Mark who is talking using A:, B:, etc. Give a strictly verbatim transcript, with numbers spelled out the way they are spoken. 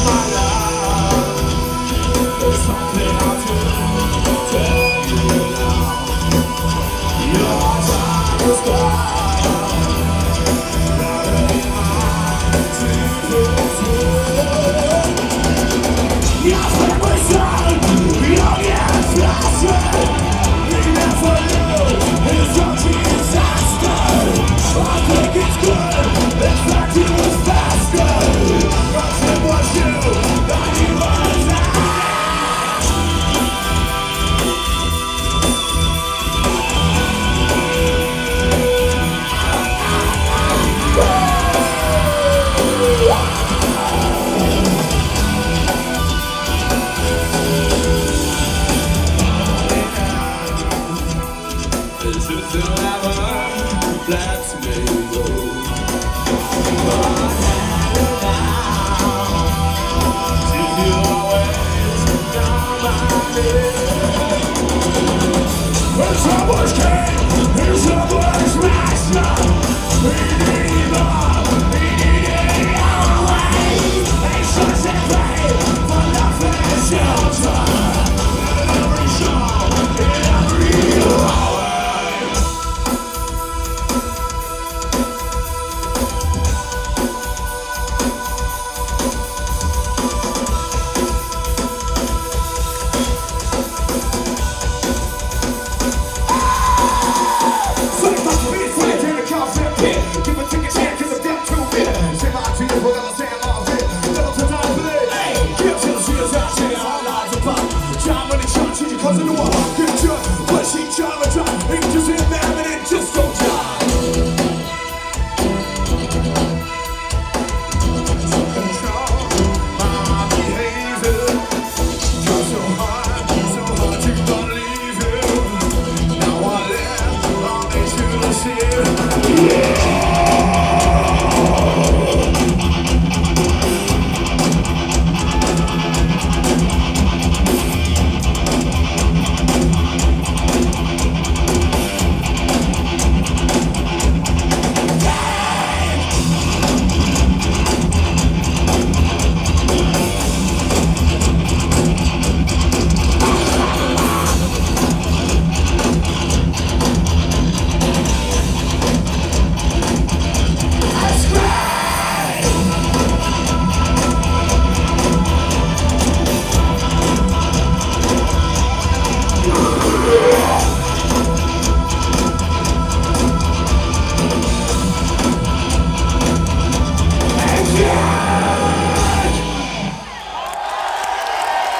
A: my love. There's something I do tell you now. Your time is gone. Now in my secrets your favorite song, your yes, that's it. We never knew it's such a disaster. I think it's good, in fact it was faster. Cause it was you, not you was I. This is forever, let me go. But now, since you always come my way.